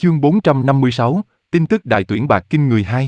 Chương 456, tin tức đại tuyển bạc kinh người 2.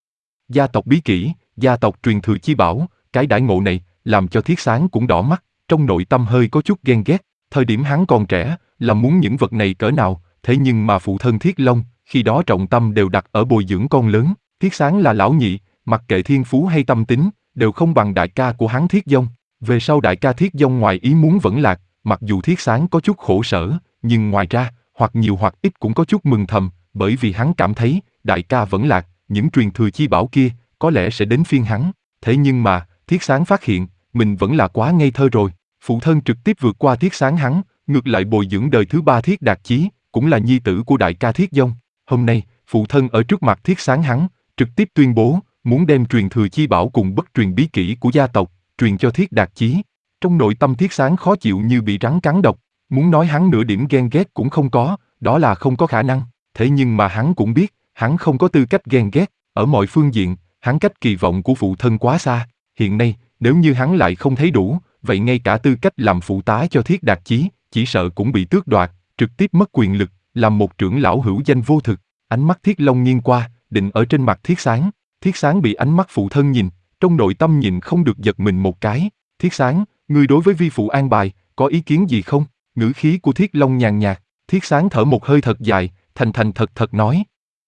Gia tộc bí kỷ, gia tộc truyền thừa chi bảo, cái đãi ngộ này, làm cho Thiết Sáng cũng đỏ mắt, trong nội tâm hơi có chút ghen ghét, thời điểm hắn còn trẻ, là muốn những vật này cỡ nào, thế nhưng mà phụ thân Thiết Long, khi đó trọng tâm đều đặt ở bồi dưỡng con lớn, Thiết Sáng là lão nhị, mặc kệ thiên phú hay tâm tính, đều không bằng đại ca của hắn Thiết Dông. Về sau đại ca Thiết Dông ngoài ý muốn vẫn lạc, mặc dù Thiết Sáng có chút khổ sở, nhưng ngoài ra, hoặc nhiều hoặc ít cũng có chút mừng thầm, bởi vì hắn cảm thấy, đại ca vẫn lạc, những truyền thừa chi bảo kia, có lẽ sẽ đến phiên hắn. Thế nhưng mà, Thiết Sáng phát hiện, mình vẫn là quá ngây thơ rồi. Phụ thân trực tiếp vượt qua Thiết Sáng hắn, ngược lại bồi dưỡng đời thứ ba Thiết Đạt Chí, cũng là nhi tử của đại ca Thiết Dông. Hôm nay, phụ thân ở trước mặt Thiết Sáng hắn, trực tiếp tuyên bố, muốn đem truyền thừa chi bảo cùng bất truyền bí kỹ của gia tộc, truyền cho Thiết Đạt Chí. Trong nội tâm Thiết Sáng khó chịu như bị rắn cắn độc, muốn nói hắn nửa điểm ghen ghét cũng không có, đó là không có khả năng. Thế nhưng mà hắn cũng biết, hắn không có tư cách ghen ghét, ở mọi phương diện, hắn cách kỳ vọng của phụ thân quá xa. Hiện nay, nếu như hắn lại không thấy đủ, vậy ngay cả tư cách làm phụ tá cho Thiết Đạt Chí, chỉ sợ cũng bị tước đoạt, trực tiếp mất quyền lực, làm một trưởng lão hữu danh vô thực. Ánh mắt Thiết Long nghiêng qua, định ở trên mặt Thiết Sáng. Thiết Sáng bị ánh mắt phụ thân nhìn, trong nội tâm nhìn không được giật mình một cái. Thiết Sáng, ngươi đối với vi phụ an bài, có ý kiến gì không? Ngữ khí của Thiết Long nhàn nhạt. Thiết Sáng thở một hơi thật dài, thành thành thật thật nói.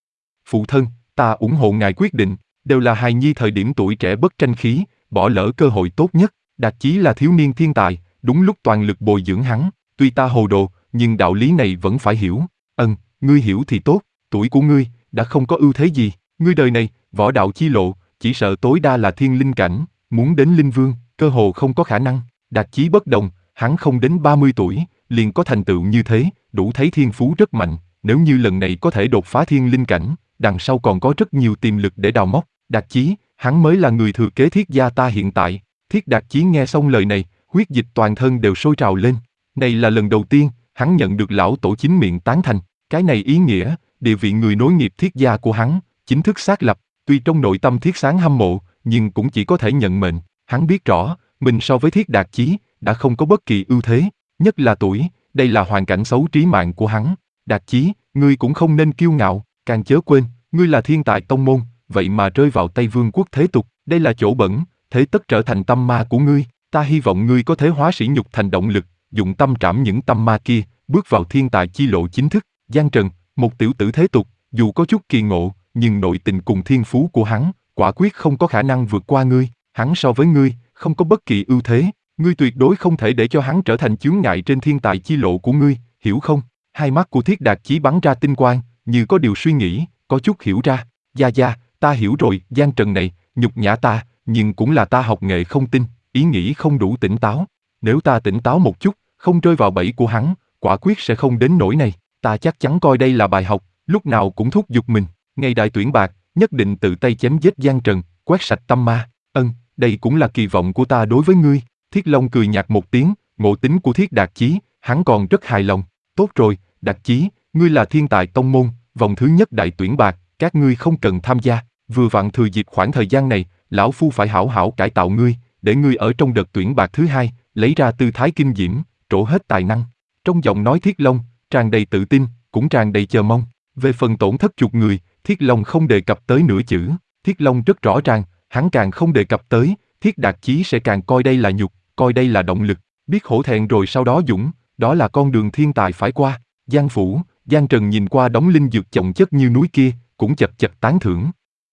Phụ thân, ta ủng hộ ngài quyết định, đều là hài nhi thời điểm tuổi trẻ bất tranh khí, bỏ lỡ cơ hội tốt nhất. Đạt Chí là thiếu niên thiên tài, đúng lúc toàn lực bồi dưỡng hắn, tuy ta hồ đồ, nhưng đạo lý này vẫn phải hiểu. Ngươi hiểu thì tốt, tuổi của ngươi, đã không có ưu thế gì, ngươi đời này, võ đạo chi lộ, chỉ sợ tối đa là thiên linh cảnh, muốn đến linh vương, cơ hồ không có khả năng. Đạt Chí bất đồng, hắn không đến 30 tuổi, liền có thành tựu như thế, đủ thấy thiên phú rất mạnh, nếu như lần này có thể đột phá thiên linh cảnh, đằng sau còn có rất nhiều tiềm lực để đào móc. Đạt Chí, hắn mới là người thừa kế Thiết gia ta hiện tại. Thiết Đạt Chí nghe xong lời này, huyết dịch toàn thân đều sôi trào lên. Này là lần đầu tiên, hắn nhận được lão tổ chính miệng tán thành. Cái này ý nghĩa, địa vị người nối nghiệp Thiết gia của hắn, chính thức xác lập. Tuy trong nội tâm Thiết Sáng hâm mộ, nhưng cũng chỉ có thể nhận mệnh. Hắn biết rõ, mình so với Thiết Đạt Chí, đã không có bất kỳ ưu thế, nhất là tuổi, đây là hoàn cảnh xấu trí mạng của hắn. Đạt Chí, ngươi cũng không nên kiêu ngạo, càng chớ quên, ngươi là thiên tài tông môn, vậy mà rơi vào tay vương quốc thế tục, đây là chỗ bẩn, thế tất trở thành tâm ma của ngươi. Ta hy vọng ngươi có thể hóa sỉ nhục thành động lực, dụng tâm trảm những tâm ma kia, bước vào thiên tài chi lộ chính thức. Giang Trần, một tiểu tử thế tục, dù có chút kỳ ngộ, nhưng nội tình cùng thiên phú của hắn, quả quyết không có khả năng vượt qua ngươi. Hắn so với ngươi, không có bất kỳ ưu thế, ngươi tuyệt đối không thể để cho hắn trở thành chướng ngại trên thiên tài chi lộ của ngươi, hiểu không? Hai mắt của Thiết Đạt Chí bắn ra tinh quang, như có điều suy nghĩ, có chút hiểu ra. Gia, ta hiểu rồi, Giang Trần này, nhục nhã ta, nhưng cũng là ta học nghệ không tinh, ý nghĩ không đủ tỉnh táo. Nếu ta tỉnh táo một chút, không rơi vào bẫy của hắn, quả quyết sẽ không đến nỗi này. Ta chắc chắn coi đây là bài học, lúc nào cũng thúc giục mình. Ngày đại tuyển bạc, nhất định tự tay chém giết Giang Trần, quét sạch tâm ma. Đây cũng là kỳ vọng của ta đối với ngươi. Thiết Long cười nhạt một tiếng, ngộ tính của Thiết Đạt Chí, hắn còn rất hài lòng. Tốt rồi, Đạt Chí, ngươi là thiên tài tông môn, vòng thứ nhất đại tuyển bạc, các ngươi không cần tham gia. Vừa vặn thừa dịp khoảng thời gian này, lão phu phải hảo hảo cải tạo ngươi, để ngươi ở trong đợt tuyển bạc thứ hai, lấy ra tư thái kinh diễm, trổ hết tài năng. Trong giọng nói Thiết Long, tràn đầy tự tin, cũng tràn đầy chờ mong. Về phần tổn thất chục người, Thiết Long không đề cập tới nửa chữ. Thiết Long rất rõ ràng, hắn càng không đề cập tới, Thiết Đạt Chí sẽ càng coi đây là nhục, coi đây là động lực. Biết hổ thẹn rồi sau đó dũng, đó là con đường thiên tài phải qua. Giang phủ, Giang Trần nhìn qua đống linh dược chồng chất như núi kia, cũng chật chật tán thưởng.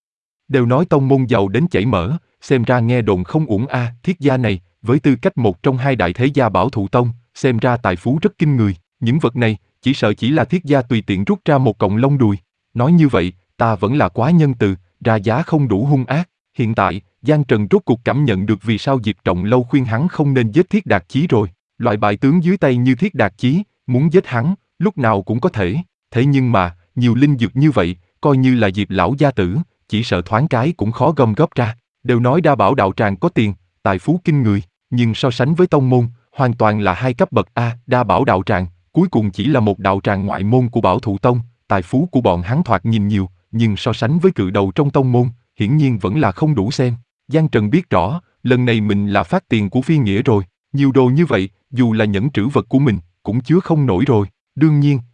Đều nói tông môn giàu đến chảy mỡ, xem ra nghe đồn không uổng a. Thiết gia này, với tư cách một trong hai đại thế gia bảo thụ tông, xem ra tài phú rất kinh người. Những vật này, chỉ sợ chỉ là Thiết gia tùy tiện rút ra một cọng lông đùi. Nói như vậy, ta vẫn là quá nhân từ, ra giá không đủ hung ác. Hiện tại, Giang Trần rốt cuộc cảm nhận được vì sao Diệp Trọng Lâu khuyên hắn không nên giết Thiết Đạt Chí rồi. Loại bại tướng dưới tay như Thiết Đạt Chí, muốn giết hắn, lúc nào cũng có thể. Thế nhưng mà, nhiều linh dược như vậy, coi như là Diệp lão gia tử, chỉ sợ thoáng cái cũng khó gom góp ra. Đều nói đa bảo đạo tràng có tiền, tài phú kinh người, nhưng so sánh với tông môn, hoàn toàn là hai cấp bậc A. Đa bảo đạo tràng, cuối cùng chỉ là một đạo tràng ngoại môn của bảo thụ tông, tài phú của bọn hắn thoạt nhìn nhiều, nhưng so sánh với cự đầu trong tông môn, hiển nhiên vẫn là không đủ xem. Giang Trần biết rõ, lần này mình là phát tiền của phi nghĩa rồi, nhiều đồ như vậy, dù là nhẫn trữ vật của mình, cũng chứa không nổi rồi. Đương nhiên,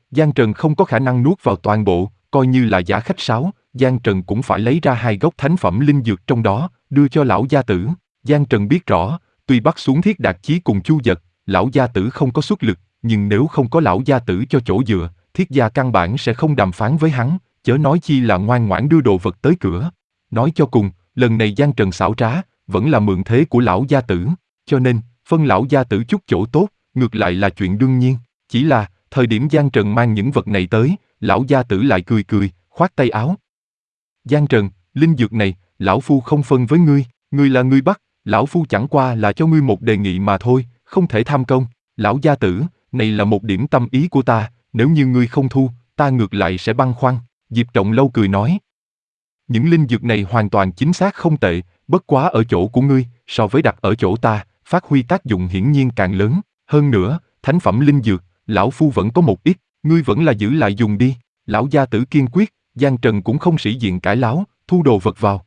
Giang Trần không có khả năng nuốt vào toàn bộ, coi như là giả khách sáo, Giang Trần cũng phải lấy ra 2 gốc thánh phẩm linh dược trong đó, đưa cho lão gia tử. Giang Trần biết rõ, tuy bắt xuống Thiết Đạt Chí cùng Chu Dật, lão gia tử không có xuất lực, nhưng nếu không có lão gia tử cho chỗ dựa, Thiết gia căn bản sẽ không đàm phán với hắn, chớ nói chi là ngoan ngoãn đưa đồ vật tới cửa. Nói cho cùng, lần này Giang Trần xảo trá, vẫn là mượn thế của lão gia tử, cho nên, phân lão gia tử chút chỗ tốt, ngược lại là chuyện đương nhiên. Chỉ là, thời điểm Giang Trần mang những vật này tới, lão gia tử lại cười cười, khoát tay áo. Giang Trần, linh dược này, lão phu không phân với ngươi là ngươi bắt, lão phu chẳng qua là cho ngươi một đề nghị mà thôi, không thể tham công. Lão gia tử, này là một điểm tâm ý của ta, nếu như ngươi không thu, ta ngược lại sẽ băn khoăn. Diệp Trọng Lâu cười nói. Những linh dược này hoàn toàn chính xác không tệ, bất quá ở chỗ của ngươi, so với đặt ở chỗ ta, phát huy tác dụng hiển nhiên càng lớn. Hơn nữa, thánh phẩm linh dược, lão phu vẫn có một ít, ngươi vẫn là giữ lại dùng đi. Lão gia tử kiên quyết, Giang Trần cũng không sĩ diện cãi láo, thu đồ vật vào.